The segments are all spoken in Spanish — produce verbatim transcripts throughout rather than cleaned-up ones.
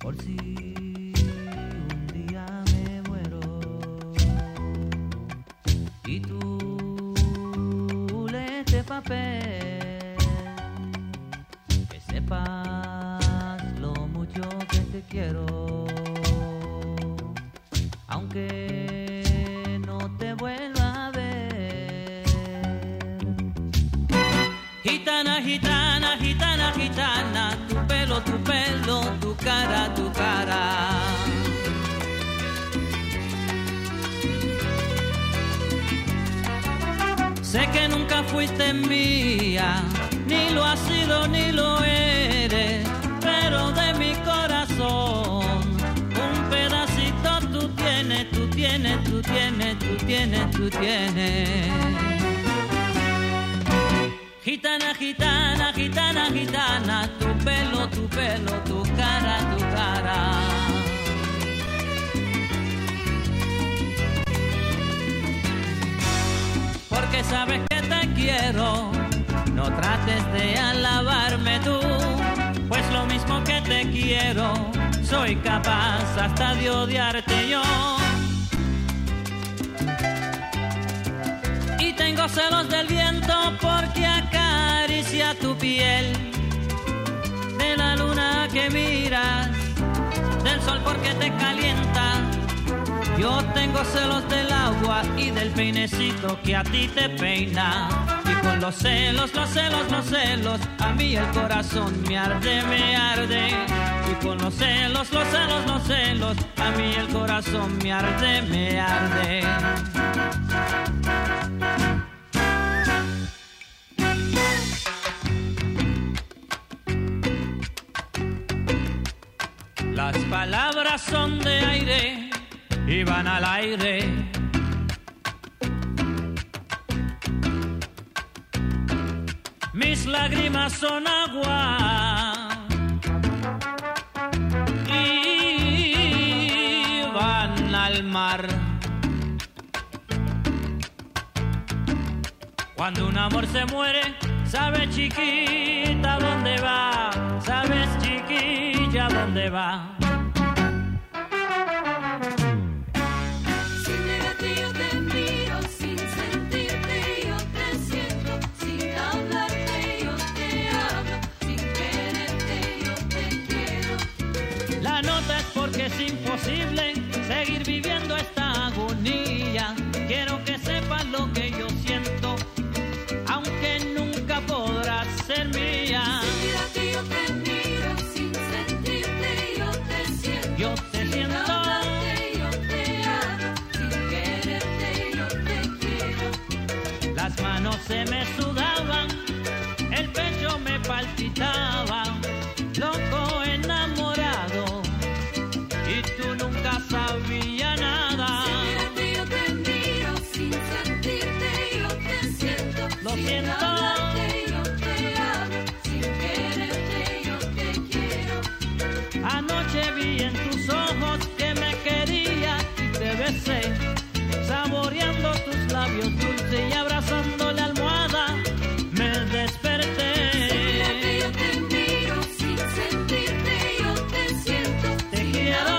por si un día me muero y tú lees este papel, que sepas lo mucho que te quiero, aunque no te vuelva a ver. Gitana, gitana, gitana, gitana, tu pelo, tu pelo, tu cara, tu cara. Sé que nunca fuiste mía, ni lo has sido ni lo eres, pero de mi corazón un pedacito tú tienes, tú tienes, tú tienes, tú tienes, tú tienes. Gitana, gitana, gitana, gitana, tu pelo, tu pelo, tu cara, tu cara. Porque sabes que te quiero, no trates de alabarme tú, pues lo mismo que te quiero, soy capaz hasta de odiarte yo. Y tengo celos del viento porque acaricia tu piel, de la luna que miras, del sol porque te calienta. Yo tengo celos del agua y del peinecito que a ti te peina. Y con los celos, los celos, los celos, a mí el corazón me arde, me arde. Y con los celos, los celos, los celos, a mí el corazón me arde, me arde. Las palabras son de aire y van al aire. Mis lágrimas son agua y van al mar. Cuando un amor se muere, sabes chiquita dónde va, sabes chiquilla dónde va. Es imposible seguir viviendo esta agonía. Quiero que sepas lo que yo siento, aunque nunca podrás ser mía. Mira que yo te miro, sin sentirte yo te siento. Yo te sin siento. Hablarte, yo te amo, sin quererte yo te quiero. Las manos se me sudaban, el pecho me palpitaba, loco enamorado. Y tú nunca sabías nada. Mira que yo te miro, sin sentirte yo te siento. Lo sin siento. Hablarte, yo te amo, sin quererte yo te quiero. Anoche vi en tus ojos que me quería y te besé, saboreando tus labios dulces y abrazando la almohada me desperté. Mira que yo te miro, sin sentirte yo te siento. Te quiero.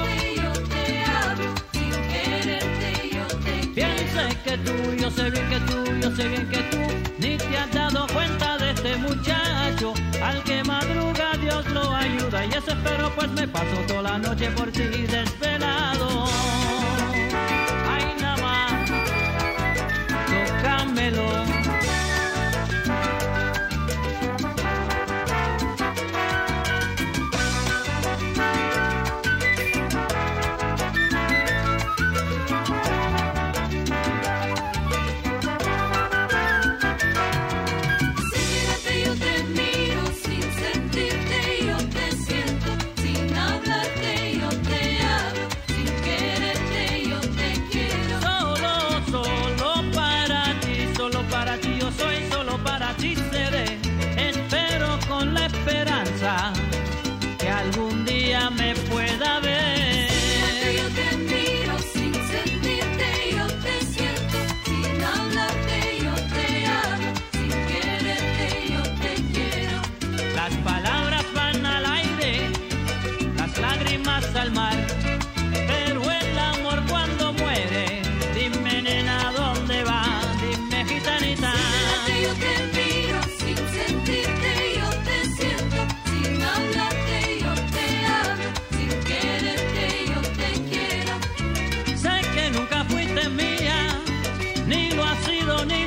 Que tú, yo sé bien que tú, yo sé bien que tú ni te has dado cuenta de este muchacho. Al que madruga Dios lo ayuda y eso espero, pues me paso toda la noche por ti desvelado. Ay, nada más, tócamelo. Que algún día me pueda ver. Yo te miro sin sentirte, yo te siento. Sin hablarte, yo te amo. Sin quererte, yo te quiero. Las palabras van al aire, las lágrimas ha sido ni